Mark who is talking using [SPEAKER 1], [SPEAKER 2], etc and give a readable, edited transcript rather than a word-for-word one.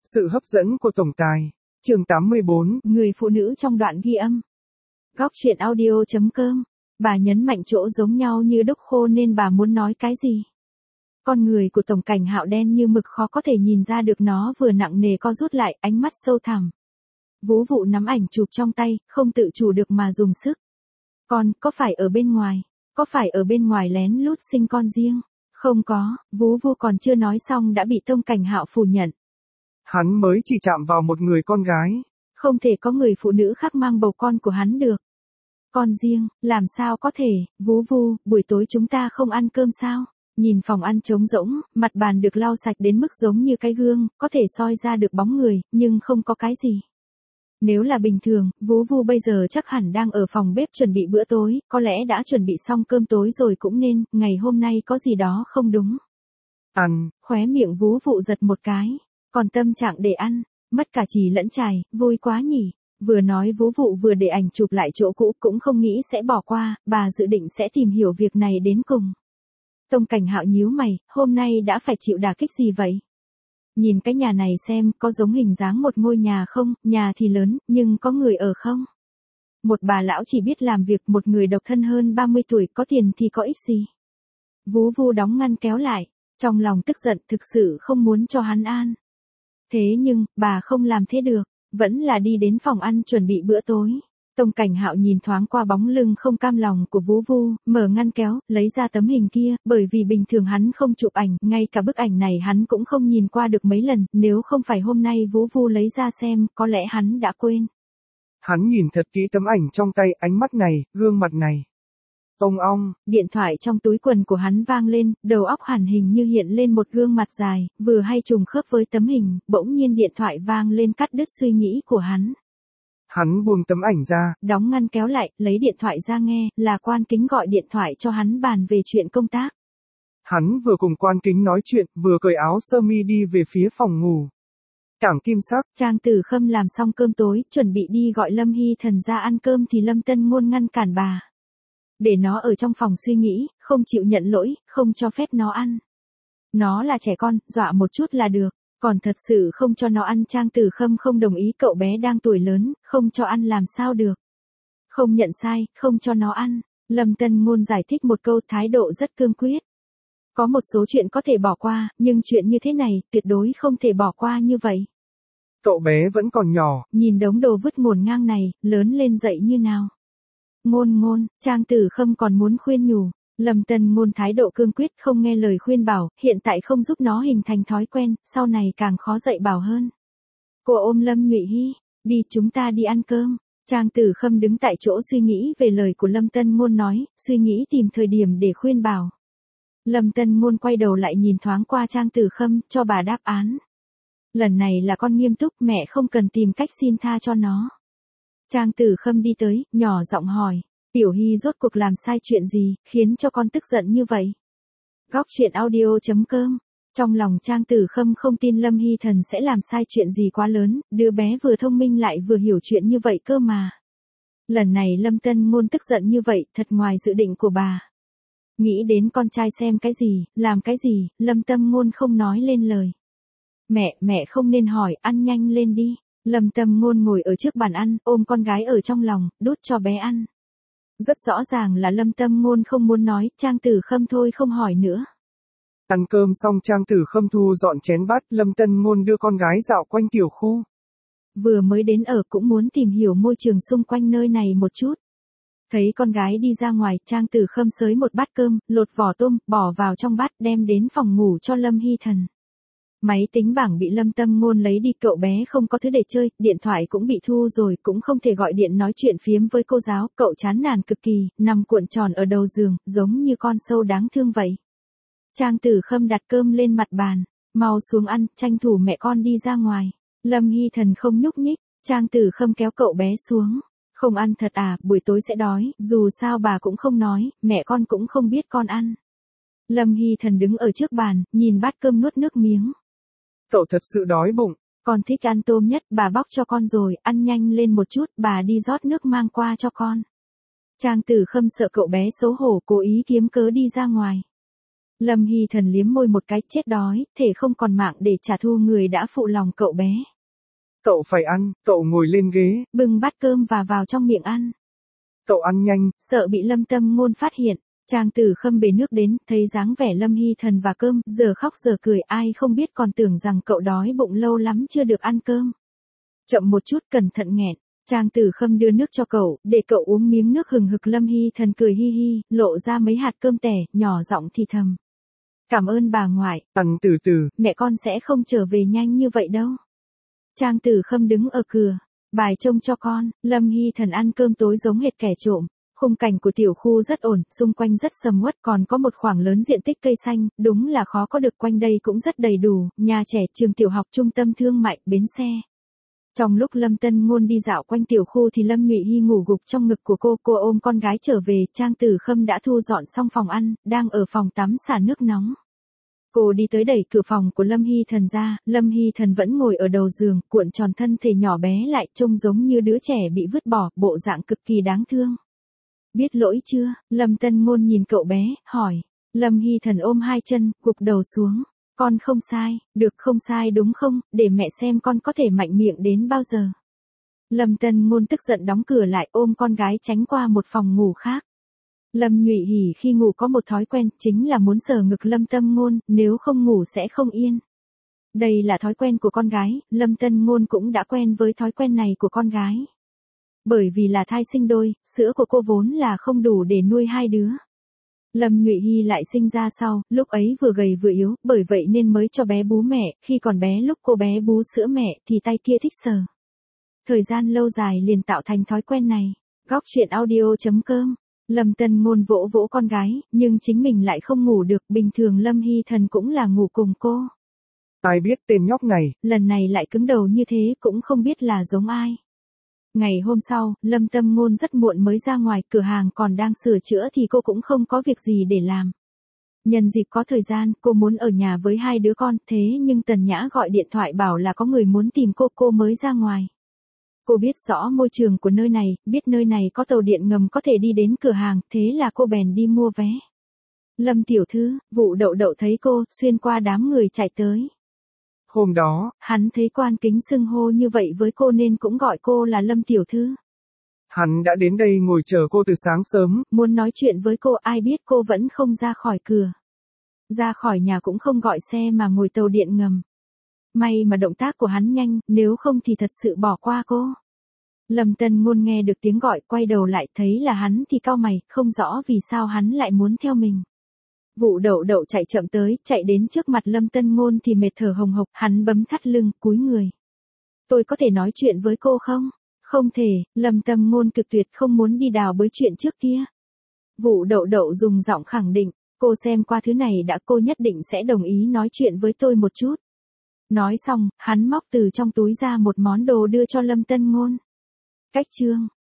[SPEAKER 1] Sự hấp dẫn của tổng tài. Chương 84.
[SPEAKER 2] Người phụ nữ trong đoạn ghi âm. Góc truyện audio.com. Bà nhấn mạnh chỗ giống nhau như đúc khô nên bà muốn nói cái gì. Con người của tổng cảnh Hạo đen như mực, khó có thể nhìn ra được nó vừa nặng nề co rút lại, ánh mắt sâu thẳm. Vú Vụ nắm ảnh chụp trong tay, không tự chủ được mà dùng sức. Con, có phải ở bên ngoài? Có phải ở bên ngoài lén lút sinh con riêng? Không có, Vú Vụ còn chưa nói xong đã bị tổng cảnh Hạo phủ nhận.
[SPEAKER 1] Hắn mới chỉ chạm vào một người con gái.
[SPEAKER 2] Không thể có người phụ nữ khác mang bầu con của hắn được. Con riêng, làm sao có thể, Vú Vụ, buổi tối chúng ta không ăn cơm sao? Nhìn phòng ăn trống rỗng, mặt bàn được lau sạch đến mức giống như cái gương, có thể soi ra được bóng người, nhưng không có cái gì. Nếu là bình thường, Vú Vụ bây giờ chắc hẳn đang ở phòng bếp chuẩn bị bữa tối, có lẽ đã chuẩn bị xong cơm tối rồi cũng nên, ngày hôm nay có gì đó không đúng.
[SPEAKER 1] Ăn.
[SPEAKER 2] Khóe miệng Vú Vụ giật một cái. Còn tâm trạng để ăn, mất cả chì lẫn chài, vui quá nhỉ. Vừa nói Vú Vụ vừa để ảnh chụp lại chỗ cũ, cũng không nghĩ sẽ bỏ qua, bà dự định sẽ tìm hiểu việc này đến cùng. Tổng cảnh Hạo nhíu mày, hôm nay đã phải chịu đả kích gì vậy? Nhìn cái nhà này xem, có giống hình dáng một ngôi nhà không? Nhà thì lớn, nhưng có người ở không? Một bà lão chỉ biết làm việc, một người độc thân hơn 30 tuổi, có tiền thì có ích gì? Vú Vụ đóng ngăn kéo lại, trong lòng tức giận, thực sự không muốn cho hắn an. Thế nhưng, bà không làm thế được, vẫn là đi đến phòng ăn chuẩn bị bữa tối. Tổng cảnh Hạo nhìn thoáng qua bóng lưng không cam lòng của Vú Vụ, mở ngăn kéo, lấy ra tấm hình kia, bởi vì bình thường hắn không chụp ảnh, ngay cả bức ảnh này hắn cũng không nhìn qua được mấy lần, nếu không phải hôm nay Vú Vụ lấy ra xem, có lẽ hắn đã quên.
[SPEAKER 1] Hắn nhìn thật kỹ tấm ảnh trong tay, ánh mắt này, gương mặt này. Ông ong.
[SPEAKER 2] Điện thoại trong túi quần của hắn vang lên, đầu óc hẳn hình như hiện lên một gương mặt dài, vừa hay trùng khớp với tấm hình, bỗng nhiên điện thoại vang lên cắt đứt suy nghĩ của hắn.
[SPEAKER 1] Hắn buông tấm ảnh ra,
[SPEAKER 2] đóng ngăn kéo lại, lấy điện thoại ra nghe, là Quan Kính gọi điện thoại cho hắn bàn về chuyện công tác.
[SPEAKER 1] Hắn vừa cùng Quan Kính nói chuyện, vừa cởi áo sơ mi đi về phía phòng ngủ. Cảng Kim Sắc.
[SPEAKER 2] Trang Tử Khâm làm xong cơm tối, chuẩn bị đi gọi Lâm Hy Thần ra ăn cơm thì Lâm Tân Ngôn ngăn cản bà. Để nó ở trong phòng suy nghĩ, không chịu nhận lỗi, không cho phép nó ăn. Nó là trẻ con, dọa một chút là được. Còn thật sự không cho nó ăn. Trang Tử Khâm không đồng ý, cậu bé đang tuổi lớn, không cho ăn làm sao được. Không nhận sai, không cho nó ăn. Lâm Tân Ngôn giải thích một câu, thái độ rất cương quyết. Có một số chuyện có thể bỏ qua, nhưng chuyện như thế này, tuyệt đối không thể bỏ qua như vậy.
[SPEAKER 1] Cậu bé vẫn còn nhỏ.
[SPEAKER 2] Nhìn đống đồ vứt ngổn ngang này, lớn lên dậy như nào. Ngôn, Trang Tử Khâm còn muốn khuyên nhủ. Lâm Tân Ngôn thái độ cương quyết, không nghe lời khuyên bảo, hiện tại không giúp nó hình thành thói quen, sau này càng khó dạy bảo hơn. Cô ôm Lâm Nhụy Hy, đi chúng ta đi ăn cơm. Trang Tử Khâm đứng tại chỗ suy nghĩ về lời của Lâm Tân Ngôn nói, suy nghĩ tìm thời điểm để khuyên bảo. Lâm Tân Ngôn quay đầu lại nhìn thoáng qua Trang Tử Khâm, cho bà đáp án. Lần này là con nghiêm túc, mẹ không cần tìm cách xin tha cho nó. Trang Tử Khâm đi tới, nhỏ giọng hỏi. Tiểu Hy rốt cuộc làm sai chuyện gì, khiến cho con tức giận như vậy? Góc truyện audio.com. Trong lòng Trang Tử Khâm không tin Lâm Hy Thần sẽ làm sai chuyện gì quá lớn, đứa bé vừa thông minh lại vừa hiểu chuyện như vậy cơ mà. Lần này Lâm Tân Ngôn tức giận như vậy, thật ngoài dự định của bà. Nghĩ đến con trai xem cái gì, làm cái gì, Lâm Tân Ngôn không nói lên lời. Mẹ không nên hỏi, ăn nhanh lên đi. Lâm Tân Ngôn ngồi ở trước bàn ăn, ôm con gái ở trong lòng, đút cho bé ăn. Rất rõ ràng là Lâm Tân Ngôn không muốn nói, Trang Tử Khâm thôi không hỏi nữa.
[SPEAKER 1] Ăn cơm xong Trang Tử Khâm thu dọn chén bát, Lâm Tân Ngôn đưa con gái dạo quanh tiểu khu.
[SPEAKER 2] Vừa mới đến ở cũng muốn tìm hiểu môi trường xung quanh nơi này một chút. Thấy con gái đi ra ngoài, Trang Tử Khâm xới một bát cơm, lột vỏ tôm, bỏ vào trong bát đem đến phòng ngủ cho Lâm Hy Thần. Máy tính bảng bị Lâm Tân Ngôn lấy đi, cậu bé không có thứ để chơi, điện thoại cũng bị thu rồi, cũng không thể gọi điện nói chuyện phiếm với cô giáo, cậu chán nản cực kỳ, nằm cuộn tròn ở đầu giường, giống như con sâu đáng thương vậy. Trang Tử Khâm đặt cơm lên mặt bàn, mau xuống ăn, tranh thủ mẹ con đi ra ngoài. Lâm Hy Thần không nhúc nhích, Trang Tử Khâm kéo cậu bé xuống. Không ăn thật à, buổi tối sẽ đói, dù sao bà cũng không nói, mẹ con cũng không biết con ăn. Lâm Hy Thần đứng ở trước bàn, nhìn bát cơm nuốt nước miếng.
[SPEAKER 1] Cậu thật sự đói bụng.
[SPEAKER 2] Con thích ăn tôm nhất, bà bóc cho con rồi, ăn nhanh lên một chút, bà đi rót nước mang qua cho con. Trang Tử Khâm sợ cậu bé xấu hổ, cố ý kiếm cớ đi ra ngoài. Lâm Hy Thần liếm môi một cái, chết đói, thể không còn mạng để trả thù người đã phụ lòng cậu bé.
[SPEAKER 1] Cậu phải ăn, cậu ngồi lên ghế.
[SPEAKER 2] Bưng bát cơm và vào trong miệng ăn.
[SPEAKER 1] Cậu ăn nhanh.
[SPEAKER 2] Sợ bị Lâm Tâm Ngôn phát hiện, Trang Tử Khâm bê nước đến, thấy dáng vẻ Lâm Hy Thần và cơm, giờ khóc giờ cười, ai không biết còn tưởng rằng cậu đói bụng lâu lắm chưa được ăn cơm. Chậm một chút, cẩn thận nghẹn. Trang Tử Khâm đưa nước cho cậu, để cậu uống miếng nước hừng hực. Lâm Hy Thần cười hi hi, lộ ra mấy hạt cơm tẻ, nhỏ giọng thì thầm. Cảm ơn bà ngoại.
[SPEAKER 1] Ăn từ từ.
[SPEAKER 2] Mẹ con sẽ không trở về nhanh như vậy đâu. Trang Tử Khâm đứng ở cửa. Bài trông cho con. Lâm Hy Thần ăn cơm tối giống hệt kẻ trộm. Khung cảnh của tiểu khu rất ổn, xung quanh rất sầm uất, còn có một khoảng lớn diện tích cây xanh, đúng là khó có được, quanh đây cũng rất đầy đủ, nhà trẻ, trường tiểu học, trung tâm thương mại, bến xe. Trong lúc Lâm Tân Ngôn đi dạo quanh tiểu khu thì Lâm Nhụy Hy ngủ gục trong ngực của cô ôm con gái trở về. Trang Tử Khâm đã thu dọn xong phòng ăn, đang ở phòng tắm xả nước nóng. Cô đi tới đẩy cửa phòng của Lâm Hy Thần ra, Lâm Hy Thần vẫn ngồi ở đầu giường, cuộn tròn thân thể nhỏ bé lại, trông giống như đứa trẻ bị vứt bỏ, bộ dạng cực kỳ đáng thương. Biết lỗi chưa? Lâm Tân Ngôn nhìn cậu bé, hỏi. Lâm Hy Thần ôm hai chân, gục đầu xuống. Con không sai, được không sai đúng không, để mẹ xem con có thể mạnh miệng đến bao giờ. Lâm Tân Ngôn tức giận đóng cửa lại, ôm con gái tránh qua một phòng ngủ khác. Lâm Nhụy Hỉ khi ngủ có một thói quen, chính là muốn sờ ngực Lâm Tân Ngôn, nếu không ngủ sẽ không yên. Đây là thói quen của con gái, Lâm Tân Ngôn cũng đã quen với thói quen này của con gái. Bởi vì là thai sinh đôi, sữa của cô vốn là không đủ để nuôi hai đứa. Lâm Nhụy Hy lại sinh ra sau, lúc ấy vừa gầy vừa yếu, bởi vậy nên mới cho bé bú mẹ, khi còn bé lúc cô bé bú sữa mẹ thì tay kia thích sờ. Thời gian lâu dài liền tạo thành thói quen này. Góc truyện audio.com. Lâm Tân Ngôn vỗ vỗ con gái, nhưng chính mình lại không ngủ được, bình thường Lâm Hy Thần cũng là ngủ cùng cô.
[SPEAKER 1] Ai biết tên nhóc này.
[SPEAKER 2] Lần này lại cứng đầu như thế, cũng không biết là giống ai. Ngày hôm sau, Lâm Tâm Ngôn rất muộn mới ra ngoài, cửa hàng còn đang sửa chữa thì cô cũng không có việc gì để làm. Nhân dịp có thời gian, cô muốn ở nhà với hai đứa con, thế nhưng Tần Nhã gọi điện thoại bảo là có người muốn tìm cô mới ra ngoài. Cô biết rõ môi trường của nơi này, biết nơi này có tàu điện ngầm có thể đi đến cửa hàng, thế là cô bèn đi mua vé. Lâm tiểu thư, Vụ Đậu Đậu thấy cô, xuyên qua đám người chạy tới.
[SPEAKER 1] Hôm đó,
[SPEAKER 2] hắn thấy quan kính xưng hô như vậy với cô nên cũng gọi cô là Lâm tiểu thư.
[SPEAKER 1] Hắn đã đến đây ngồi chờ cô từ sáng sớm.
[SPEAKER 2] Muốn nói chuyện với cô, ai biết cô vẫn không ra khỏi cửa. Ra khỏi nhà cũng không gọi xe mà ngồi tàu điện ngầm. May mà động tác của hắn nhanh, nếu không thì thật sự bỏ qua cô. Lâm Tân Ngôn nghe được tiếng gọi, quay đầu lại thấy là hắn thì cau mày, không rõ vì sao hắn lại muốn theo mình. Vụ Đậu Đậu chạy chậm tới, chạy đến trước mặt Lâm Tân Ngôn thì mệt thở hồng hộc, hắn bấm thắt lưng, cúi người. Tôi có thể nói chuyện với cô không? Không thể, Lâm Tân Ngôn cực tuyệt không muốn đi đào bới chuyện trước kia. Vụ Đậu Đậu dùng giọng khẳng định, cô xem qua thứ này đã, cô nhất định sẽ đồng ý nói chuyện với tôi một chút. Nói xong, hắn móc từ trong túi ra một món đồ đưa cho Lâm Tân Ngôn. Cách chương